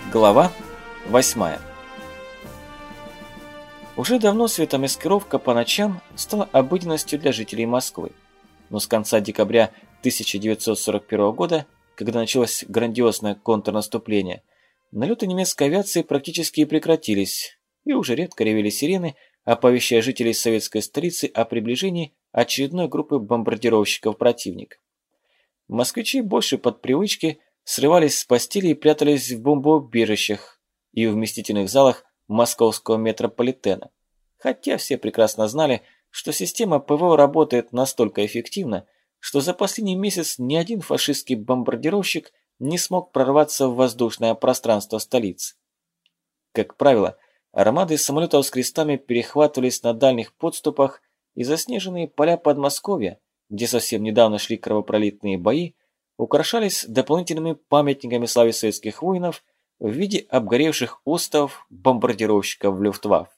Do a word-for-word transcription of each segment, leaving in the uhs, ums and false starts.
Глава восьмая. Уже давно светомаскировка по ночам стала обыденностью для жителей Москвы. Но с конца декабря тысяча девятьсот сорок первого года, когда началось грандиозное контрнаступление, налеты немецкой авиации практически прекратились, и уже редко ревели сирены, оповещая жителей советской столицы о приближении очередной группы бомбардировщиков противника. Москвичи больше под привычки срывались с постели и прятались в бомбоубежищах и в вместительных залах московского метрополитена. Хотя все прекрасно знали, что система ПВО работает настолько эффективно, что за последний месяц ни один фашистский бомбардировщик не смог прорваться в воздушное пространство столицы. Как правило, армады самолетов с крестами перехватывались на дальних подступах, и заснеженные поля Подмосковья, где совсем недавно шли кровопролитные бои, украшались дополнительными памятниками славе советских воинов в виде обгоревших остовов бомбардировщиков Люфтваффе.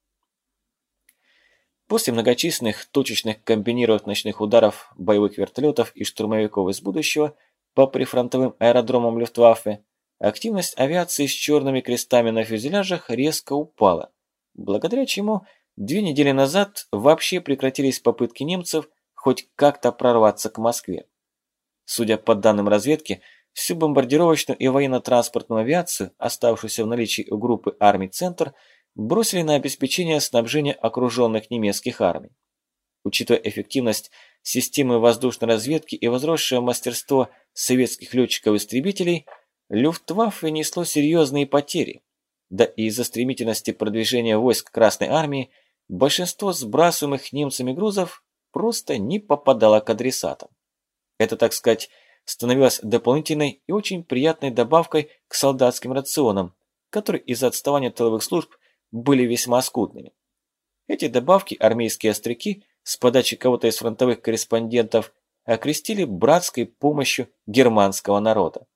После многочисленных точечных комбинированных ночных ударов боевых вертолетов и штурмовиков из будущего по прифронтовым аэродромам Люфтваффе, активность авиации с черными крестами на фюзеляжах резко упала, благодаря чему две недели назад вообще прекратились попытки немцев хоть как-то прорваться к Москве. Судя по данным разведки, всю бомбардировочную и военно-транспортную авиацию, оставшуюся в наличии у группы армий «Центр», бросили на обеспечение снабжения окруженных немецких армий. Учитывая эффективность системы воздушной разведки и возросшее мастерство советских летчиков-истребителей, Люфтваффе несло серьезные потери. Да и из-за стремительности продвижения войск Красной Армии большинство сбрасываемых немцами грузов просто не попадало к адресатам. Это, так сказать, становилось дополнительной и очень приятной добавкой к солдатским рационам, которые из-за отставания тыловых служб были весьма скудными. Эти добавки армейские остряки с подачи кого-то из фронтовых корреспондентов окрестили братской помощью германского народа.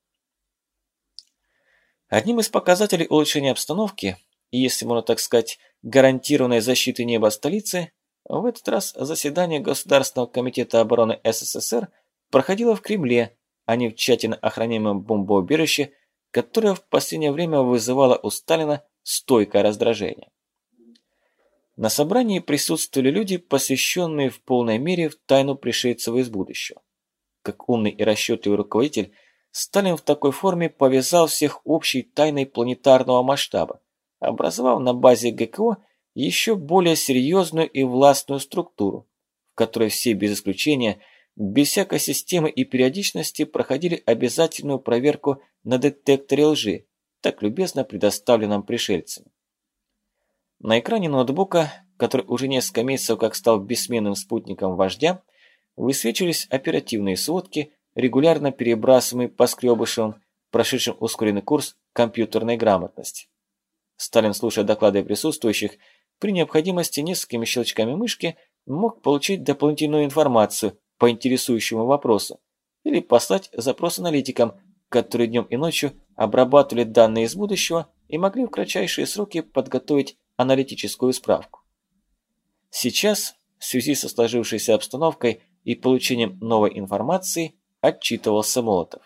Одним из показателей улучшения обстановки и, если можно так сказать, гарантированной защиты неба столицы, в этот раз заседание Государственного комитета обороны СССР проходило в Кремле, а не в тщательно охраняемом бомбоубежище, которое в последнее время вызывало у Сталина стойкое раздражение. На собрании присутствовали люди, посвященные в полной мере в тайну пришельцев из будущего. Как умный и расчетливый руководитель, Сталин в такой форме повязал всех общей тайной планетарного масштаба, образовав на базе ГКО еще более серьезную и властную структуру, в которой все без исключения без всякой системы и периодичности проходили обязательную проверку на детекторе лжи, так любезно предоставленном пришельцами. На экране ноутбука, который уже несколько месяцев как стал бессменным спутником вождя, высвечивались оперативные сводки, регулярно перебрасываемые поскребышевым, прошедшим ускоренный курс компьютерной грамотности. Сталин, слушая доклады присутствующих, при необходимости несколькими щелчками мышки мог получить дополнительную информацию по интересующему вопросу или послать запрос аналитикам, которые днем и ночью обрабатывали данные из будущего и могли в кратчайшие сроки подготовить аналитическую справку. Сейчас, в связи со сложившейся обстановкой и получением новой информации, отчитывался Молотов.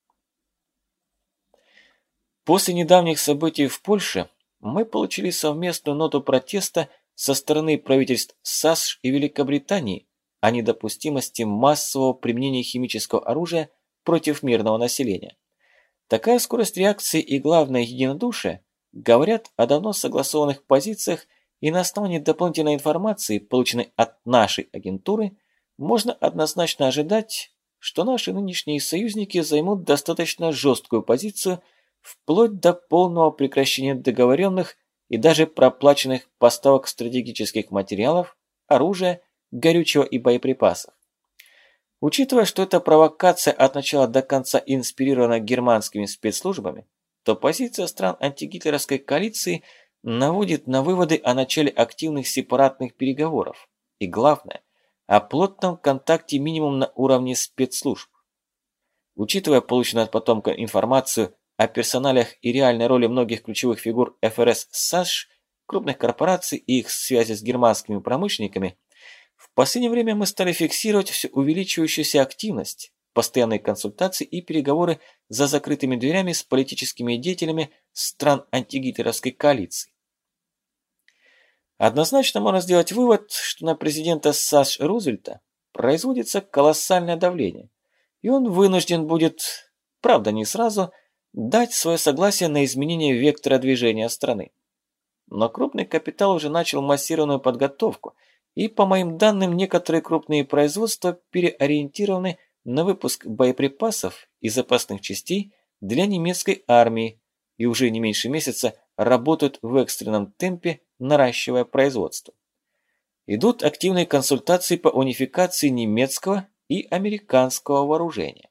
После недавних событий в Польше мы получили совместную ноту протеста со стороны правительств САСШ и Великобритании о недопустимости массового применения химического оружия против мирного населения. Такая скорость реакции и, главное, единодушие говорят о давно согласованных позициях, и на основании дополнительной информации, полученной от нашей агентуры, можно однозначно ожидать, что наши нынешние союзники займут достаточно жесткую позицию вплоть до полного прекращения договоренных и даже проплаченных поставок стратегических материалов, оружия, горючего и боеприпасов. Учитывая, что эта провокация от начала до конца инспирирована германскими спецслужбами, то позиция стран антигитлеровской коалиции наводит на выводы о начале активных сепаратных переговоров и, главное, о плотном контакте минимум на уровне спецслужб. Учитывая полученную от потомка информацию о персоналях и реальной роли многих ключевых фигур ФРС САСШ, крупных корпораций и их связи с германскими промышленниками, в последнее время мы стали фиксировать все увеличивающуюся активность, постоянные консультации и переговоры за закрытыми дверями с политическими деятелями стран антигитлеровской коалиции. Однозначно можно сделать вывод, что на президента САШ Рузвельта производится колоссальное давление, и он вынужден будет, правда не сразу, дать свое согласие на изменение вектора движения страны. Но крупный капитал уже начал массированную подготовку, и, по моим данным, некоторые крупные производства переориентированы на выпуск боеприпасов и запасных частей для немецкой армии и уже не меньше месяца работают в экстренном темпе, наращивая производство. Идут активные консультации по унификации немецкого и американского вооружения.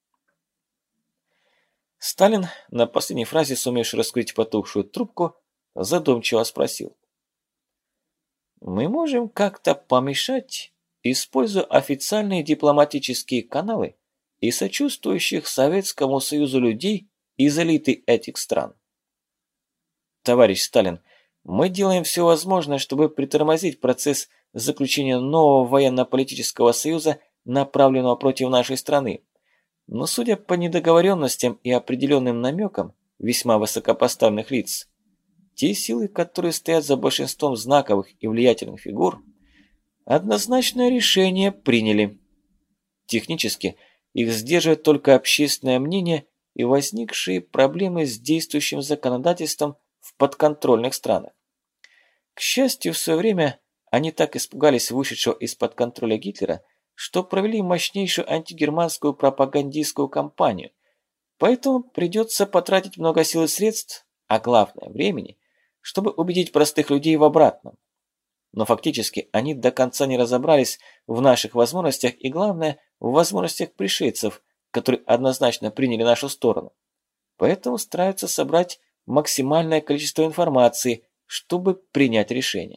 Сталин, на последней фразе сумевший раскрыть потухшую трубку, задумчиво спросил. Мы можем как-то помешать, используя официальные дипломатические каналы и сочувствующих Советскому Союзу людей из элиты этих стран. Товарищ Сталин, мы делаем все возможное, чтобы притормозить процесс заключения нового военно-политического союза, направленного против нашей страны. Но судя по недоговоренностям и определенным намекам весьма высокопоставленных лиц, те силы, которые стоят за большинством знаковых и влиятельных фигур, однозначное решение приняли. Технически их сдерживает только общественное мнение и возникшие проблемы с действующим законодательством в подконтрольных странах. К счастью, в свое время они так испугались вышедшего из-под контроля Гитлера, что провели мощнейшую антигерманскую пропагандистскую кампанию, поэтому придется потратить много сил и средств, а главное времени, чтобы убедить простых людей в обратном. Но фактически они до конца не разобрались в наших возможностях и, главное, в возможностях пришельцев, которые однозначно приняли нашу сторону. Поэтому стараются собрать максимальное количество информации, чтобы принять решение.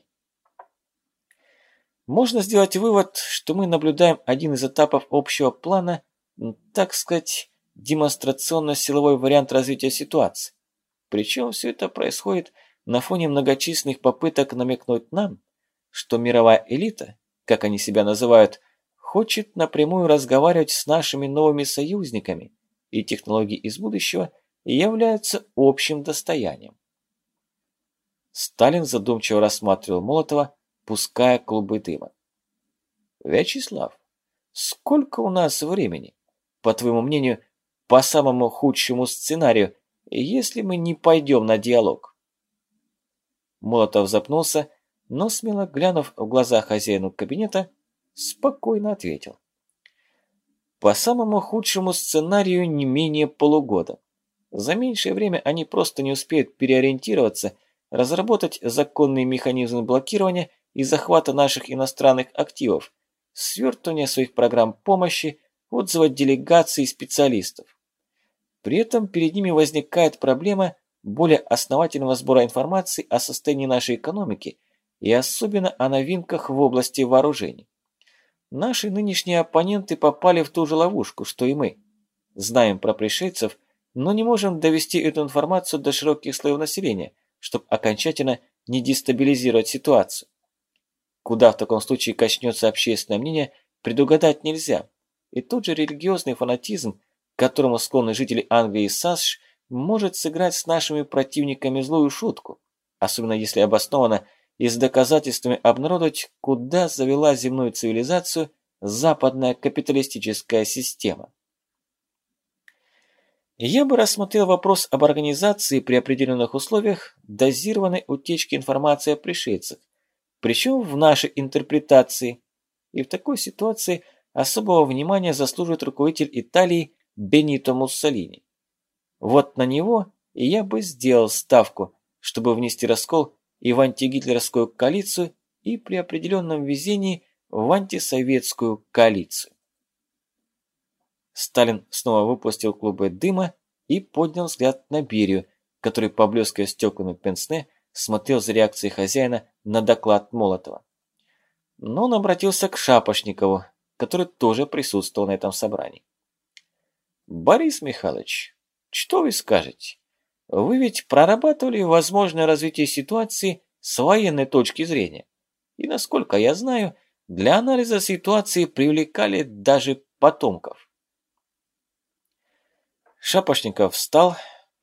Можно сделать вывод, что мы наблюдаем один из этапов общего плана, так сказать, демонстрационно-силовой вариант развития ситуации. Причем все это происходит на фоне многочисленных попыток намекнуть нам, что мировая элита, как они себя называют, хочет напрямую разговаривать с нашими новыми союзниками, и технологии из будущего являются общим достоянием. Сталин задумчиво рассматривал Молотова, пуская клубы дыма. Вячеслав, сколько у нас времени, по твоему мнению, по самому худшему сценарию, если мы не пойдем на диалог? Молотов запнулся, но, смело глянув в глаза хозяину кабинета, спокойно ответил. По самому худшему сценарию не менее полугода. За меньшее время они просто не успеют переориентироваться, разработать законные механизмы блокирования и захвата наших иностранных активов, свертывания своих программ помощи, отзыва делегаций и специалистов. При этом перед ними возникает проблема более основательного сбора информации о состоянии нашей экономики и особенно о новинках в области вооружений. Наши нынешние оппоненты попали в ту же ловушку, что и мы. Знаем про пришельцев, но не можем довести эту информацию до широких слоев населения, чтобы окончательно не дестабилизировать ситуацию. Куда в таком случае качнется общественное мнение, предугадать нельзя. И тот же религиозный фанатизм, к которому склонны жители Англии и САСШ, может сыграть с нашими противниками злую шутку, особенно если обоснованно и с доказательствами обнародовать, куда завела земную цивилизацию западная капиталистическая система. Я бы рассмотрел вопрос об организации при определенных условиях дозированной утечки информации о пришельцах, причем в нашей интерпретации. И в такой ситуации особого внимания заслуживает руководитель Италии Бенито Муссолини. Вот на него и я бы сделал ставку, чтобы внести раскол и в антигитлеровскую коалицию, и при определенном везении в антисоветскую коалицию. Сталин снова выпустил клубы дыма и поднял взгляд на Берию, который, поблескивая стеклами пенсне, смотрел за реакцией хозяина на доклад Молотова. Но он обратился к Шапошникову, который тоже присутствовал на этом собрании. «Борис Михайлович, что вы скажете? Вы ведь прорабатывали возможное развитие ситуации с военной точки зрения. И, насколько я знаю, для анализа ситуации привлекали даже потомков». Шапошников встал,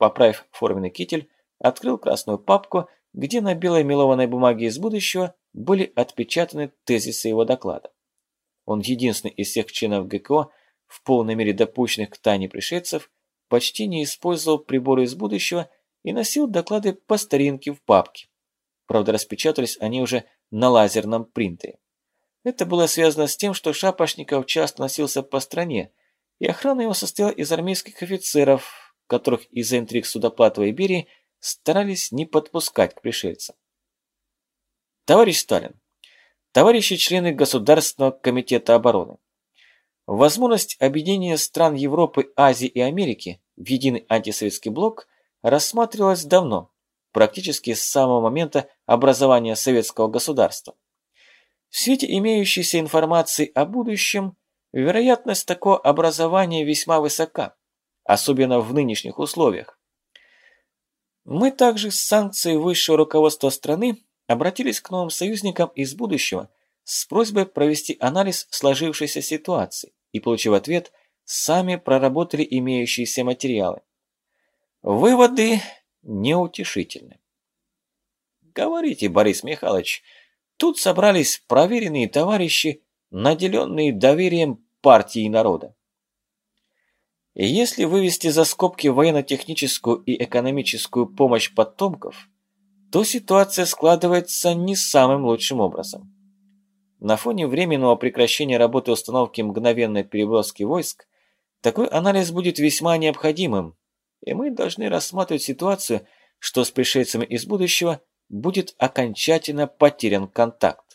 поправив форменный китель, открыл красную папку, где на белой мелованной бумаге из будущего были отпечатаны тезисы его доклада. Он единственный из всех членов ГКО, в полной мере допущенных к тайне пришельцев, почти не использовал приборы из будущего и носил доклады по старинке в папке. Правда, распечатались они уже на лазерном принтере. Это было связано с тем, что Шапошников часто носился по стране, и охрана его состояла из армейских офицеров, которых из-за интриг Судоплатова и Берии старались не подпускать к пришельцам. Товарищ Сталин, товарищи члены Государственного комитета обороны, возможность объединения стран Европы, Азии и Америки в единый антисоветский блок рассматривалась давно, практически с самого момента образования советского государства. В свете имеющейся информации о будущем, вероятность такого образования весьма высока, особенно в нынешних условиях. Мы также с санкцией высшего руководства страны обратились к новым союзникам из будущего с просьбой провести анализ сложившейся ситуации и, получив ответ, сами проработали имеющиеся материалы. Выводы неутешительны. Говорите, Борис Михайлович, тут собрались проверенные товарищи, наделенные доверием партии и народа. И если вывести за скобки военно-техническую и экономическую помощь потомков, то ситуация складывается не самым лучшим образом. На фоне временного прекращения работы установки мгновенной переброски войск, такой анализ будет весьма необходимым, и мы должны рассматривать ситуацию, что с пришельцами из будущего будет окончательно потерян контакт.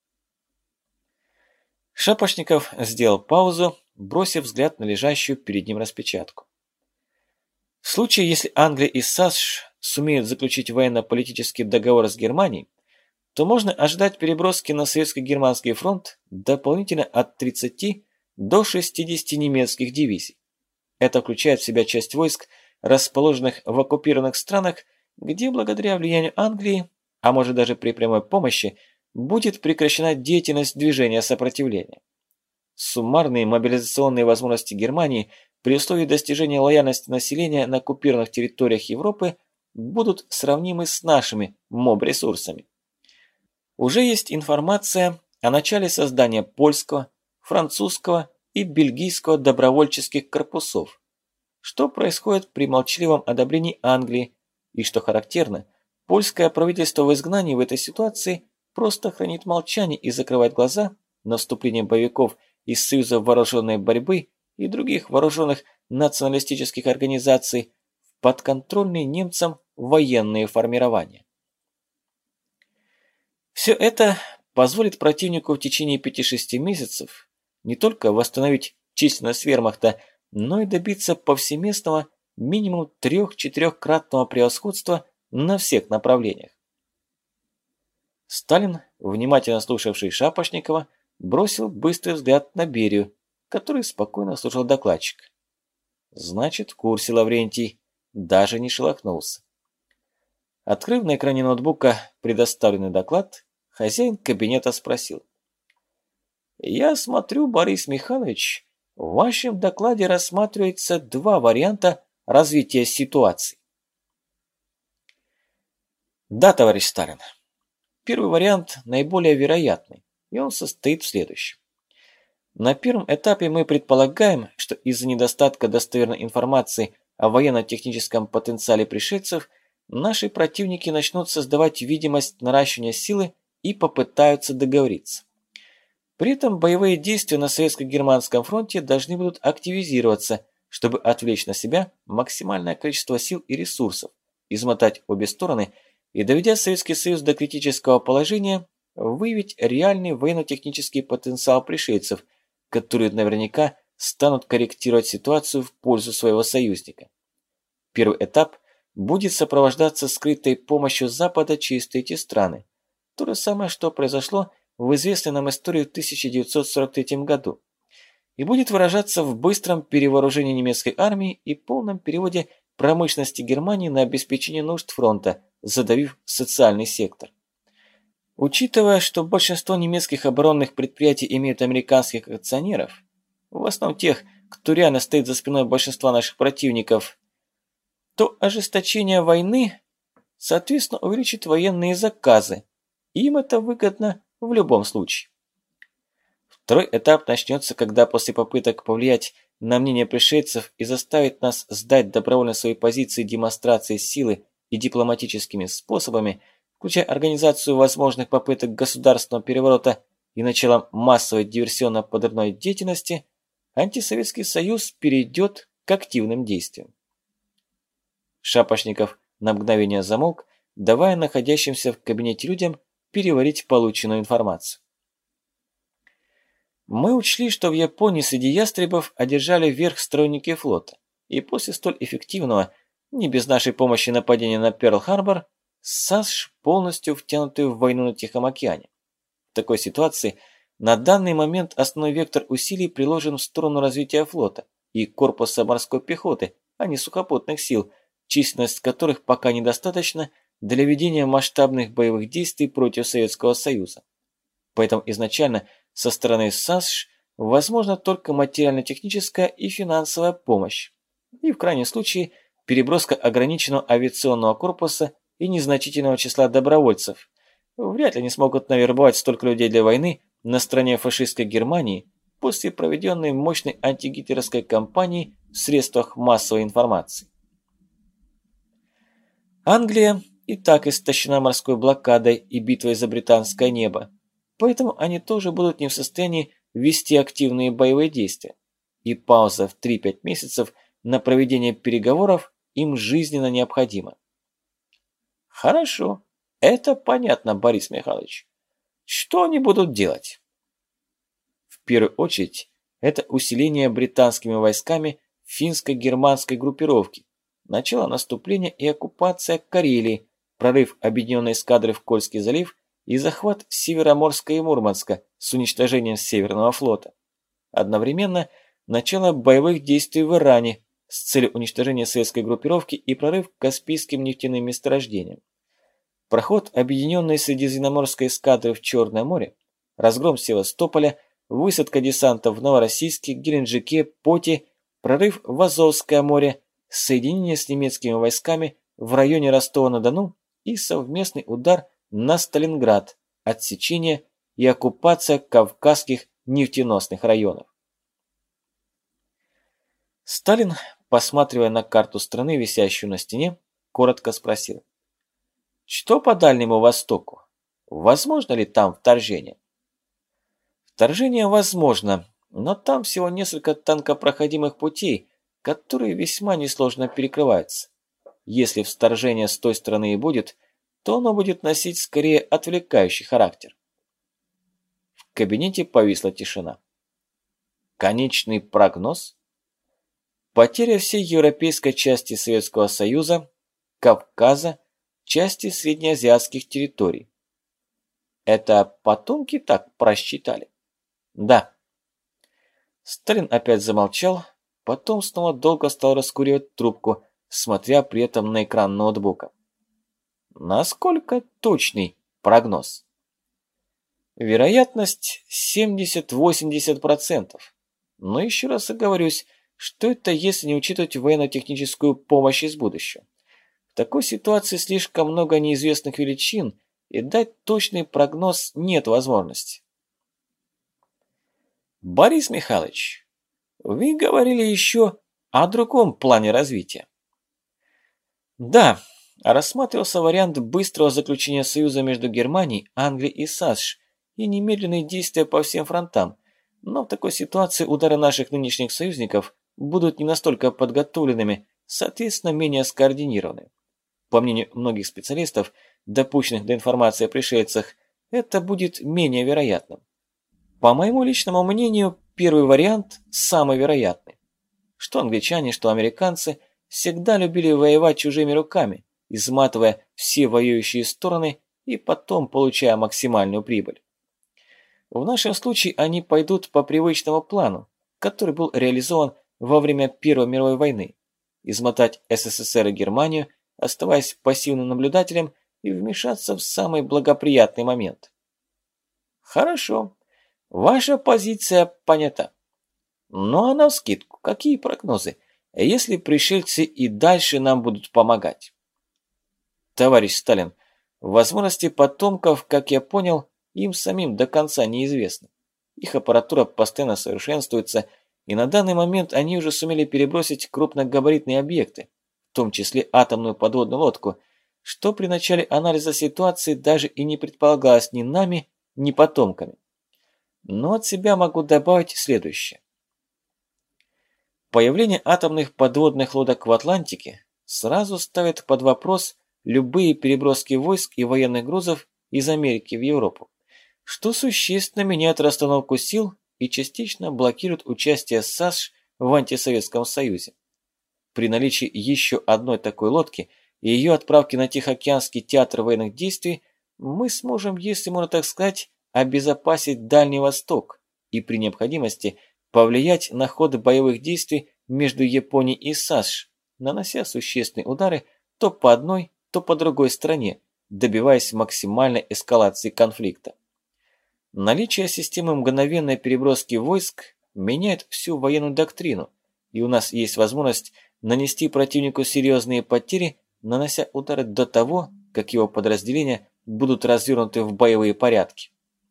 Шапошников сделал паузу, бросив взгляд на лежащую перед ним распечатку. В случае, если Англия и САСШ сумеют заключить военно-политический договор с Германией, то можно ожидать переброски на советско-германский фронт дополнительно от тридцати до шестидесяти немецких дивизий. Это включает в себя часть войск, расположенных в оккупированных странах, где благодаря влиянию Англии, а может даже при прямой помощи, будет прекращена деятельность движения сопротивления. Суммарные мобилизационные возможности Германии при условии достижения лояльности населения на оккупированных территориях Европы будут сравнимы с нашими моб-ресурсами. Уже есть информация о начале создания польского, французского и бельгийского добровольческих корпусов, что происходит при молчаливом одобрении Англии, и, что характерно, польское правительство в изгнании в этой ситуации просто хранит молчание и закрывает глаза на вступление боевиков из Союза вооруженной борьбы и других вооруженных националистических организаций в подконтрольные немцам военные формирования. Все это позволит противнику в течение пяти-шести месяцев не только восстановить численность вермахта, но и добиться повсеместного минимум трех-четырехкратного превосходства на всех направлениях. Сталин, внимательно слушавший Шапошникова, бросил быстрый взгляд на Берию, который спокойно слушал докладчика. Значит, в курсе Лаврентий, даже не шелохнулся. Открыв на экране ноутбука предоставленный доклад, хозяин кабинета спросил. «Я смотрю, Борис Михайлович, в вашем докладе рассматривается два варианта развития ситуации». «Да, товарищ Сталин. Первый вариант наиболее вероятный, и он состоит в следующем. На первом этапе мы предполагаем, что из-за недостатка достоверной информации о военно-техническом потенциале пришельцев наши противники начнут создавать видимость наращивания силы и попытаются договориться. При этом боевые действия на советско-германском фронте должны будут активизироваться, чтобы отвлечь на себя максимальное количество сил и ресурсов, измотать обе стороны и, доведя Советский Союз до критического положения, выявить реальный военно-технический потенциал пришельцев, которые наверняка станут корректировать ситуацию в пользу своего союзника. Первый этап будет сопровождаться скрытой помощью Запада через третьи страны. То же самое, что произошло в известной нам истории в тысяча девятьсот сорок третьем году, и будет выражаться в быстром перевооружении немецкой армии и полном переводе промышленности Германии на обеспечение нужд фронта, задавив социальный сектор. Учитывая, что большинство немецких оборонных предприятий имеют американских акционеров, в основном тех, кто реально стоит за спиной большинства наших противников, то ожесточение войны, соответственно, увеличит военные заказы. Им это выгодно в любом случае. Второй этап начнется, когда после попыток повлиять на мнение пришельцев и заставить нас сдать добровольно свои позиции демонстрацией силы и дипломатическими способами, включая организацию возможных попыток государственного переворота и началом массовой диверсионно-подрывной деятельности, антисоветский союз перейдет к активным действиям. Шапошников на мгновение замолк, давая находящимся в кабинете людям переварить полученную информацию. Мы учли, что в Японии среди ястребов одержали верх сторонники флота, и после столь эффективного, не без нашей помощи нападения на Перл-Харбор, САСШ полностью втянуты в войну на Тихом океане. В такой ситуации на данный момент основной вектор усилий приложен в сторону развития флота и корпуса морской пехоты, а не сухопутных сил, численность которых пока недостаточна для ведения масштабных боевых действий против Советского Союза. Поэтому изначально со стороны САСШ возможна только материально-техническая и финансовая помощь, и в крайнем случае переброска ограниченного авиационного корпуса и незначительного числа добровольцев. Вряд ли они смогут навербовать столько людей для войны на стороне фашистской Германии после проведенной мощной антигитлеровской кампании в средствах массовой информации. Англия и так истощена морской блокадой и битвой за британское небо, поэтому они тоже будут не в состоянии вести активные боевые действия, и пауза в три-пять месяцев на проведение переговоров им жизненно необходима. Хорошо, это понятно, Борис Михайлович. Что они будут делать? В первую очередь, это усиление британскими войсками финско-германской группировки, начало наступления и оккупация Карелии, прорыв объединенной эскадры в Кольский залив и захват Североморска и Мурманска с уничтожением Северного флота. Одновременно начало боевых действий в Иране с целью уничтожения советской группировки и прорыв к Каспийским нефтяным месторождениям. Проход объединенной Средиземноморской эскадры в Черное море, разгром Севастополя, высадка десанта в Новороссийске, Геленджике, Поте, прорыв в Азовское море, соединение с немецкими войсками в районе Ростова-на-Дону и совместный удар на Сталинград, отсечение и оккупация кавказских нефтеносных районов. Сталин, посматривая на карту страны, висящую на стене, коротко спросил: «Что по Дальнему Востоку? Возможно ли там вторжение?» «Вторжение возможно, но там всего несколько танкопроходимых путей, которые весьма несложно перекрываются. Если вторжение с той стороны и будет, то оно будет носить скорее отвлекающий характер». В кабинете повисла тишина. Конечный прогноз? Потеря всей европейской части Советского Союза, Кавказа, части среднеазиатских территорий. Это потомки так просчитали? Да. Сталин опять замолчал, потом снова долго стал раскуривать трубку, смотря при этом на экран ноутбука. Насколько точный прогноз? Вероятность семьдесят-восемьдесят процентов. Но еще раз оговорюсь, что это если не учитывать военно-техническую помощь из будущего. В такой ситуации слишком много неизвестных величин, и дать точный прогноз нет возможности. Борис Михайлович, вы говорили еще о другом плане развития. Да, рассматривался вариант быстрого заключения союза между Германией, Англией и САСШ и немедленные действия по всем фронтам, но в такой ситуации удары наших нынешних союзников будут не настолько подготовленными, соответственно, менее скоординированы. По мнению многих специалистов, допущенных до информации о пришельцах, это будет менее вероятным. По моему личному мнению, первый вариант самый вероятный. Что англичане, что американцы всегда любили воевать чужими руками, изматывая все воюющие стороны и потом получая максимальную прибыль. В нашем случае они пойдут по привычному плану, который был реализован во время Первой мировой войны, измотать СССР и Германию, оставаясь пассивным наблюдателем и вмешаться в самый благоприятный момент. Хорошо, ваша позиция понята. Ну а навскидку, какие прогнозы? если пришельцы и дальше нам будут помогать. Товарищ Сталин, возможности потомков, как я понял, им самим до конца неизвестны. Их аппаратура постоянно совершенствуется, и на данный момент они уже сумели перебросить крупногабаритные объекты, в том числе атомную подводную лодку, что при начале анализа ситуации даже и не предполагалось ни нами, ни потомками. Но от себя могу добавить следующее. Появление атомных подводных лодок в Атлантике сразу ставит под вопрос любые переброски войск и военных грузов из Америки в Европу, что существенно меняет расстановку сил и частично блокирует участие САСШ в антисоветском союзе. При наличии еще одной такой лодки и ее отправки на Тихоокеанский театр военных действий мы сможем, если можно так сказать, обезопасить Дальний Восток и при необходимости повлиять на ход боевых действий между Японией и САСШ, нанося существенные удары то по одной, то по другой стороне, добиваясь максимальной эскалации конфликта. Наличие системы мгновенной переброски войск меняет всю военную доктрину, и у нас есть возможность нанести противнику серьезные потери, нанося удары до того, как его подразделения будут развернуты в боевые порядки.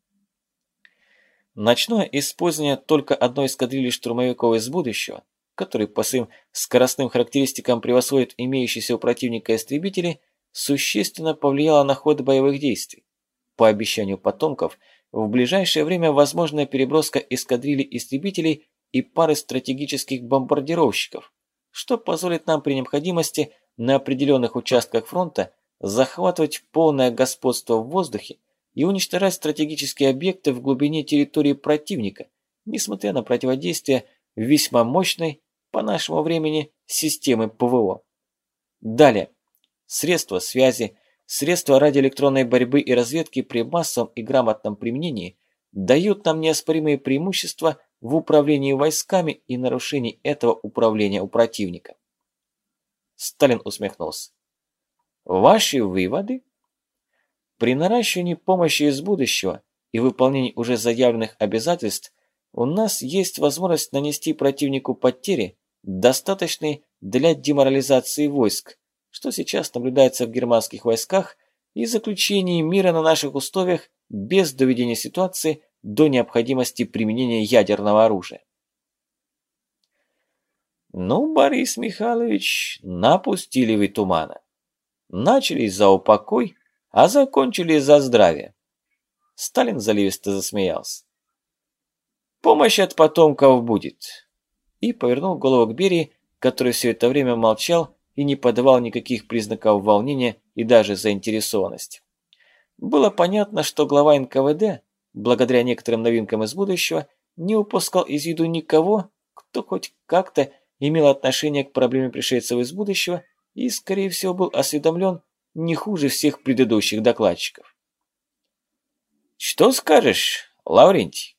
Ночное использование только одной эскадрильи штурмовиков из будущего, который по своим скоростным характеристикам превосходит имеющиеся у противника истребители, существенно повлияло на ход боевых действий. По обещанию потомков, в ближайшее время возможна переброска эскадрильи истребителей и пары стратегических бомбардировщиков, что позволит нам при необходимости на определенных участках фронта захватывать полное господство в воздухе и уничтожать стратегические объекты в глубине территории противника, несмотря на противодействие весьма мощной, по нашему времени, системы ПВО. Далее. Средства связи, средства радиоэлектронной борьбы и разведки при массовом и грамотном применении дают нам неоспоримые преимущества в управлении войсками и нарушении этого управления у противника. Сталин усмехнулся. Ваши выводы? При наращивании помощи из будущего и выполнении уже заявленных обязательств у нас есть возможность нанести противнику потери, достаточные для деморализации войск, что сейчас наблюдается в германских войсках, и заключении мира на наших условиях без доведения ситуации до необходимости применения ядерного оружия. Ну, Борис Михайлович, напустили вы тумана. Начали за упокой, а закончили за здравие. Сталин заливисто засмеялся. Помощь от потомков будет. И повернул голову к Берии, который все это время молчал и не подавал никаких признаков волнения и даже заинтересованности. Было понятно, что глава эн ка вэ дэ, благодаря некоторым новинкам из будущего, не упускал из виду никого, кто хоть как-то имел отношение к проблеме пришельцев из будущего и, скорее всего, был осведомлен не хуже всех предыдущих докладчиков. «Что скажешь, Лаврентий?»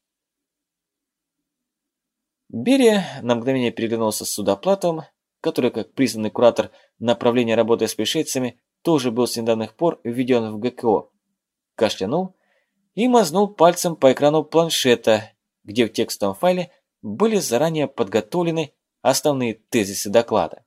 Берия на мгновение переглянулся с Судоплатовым, который, как признанный куратор направления работы с пришельцами, тоже был с недавних пор введен в гэ ка о, кашлянул и мазнул пальцем по экрану планшета, где в текстовом файле были заранее подготовлены основные тезисы доклада.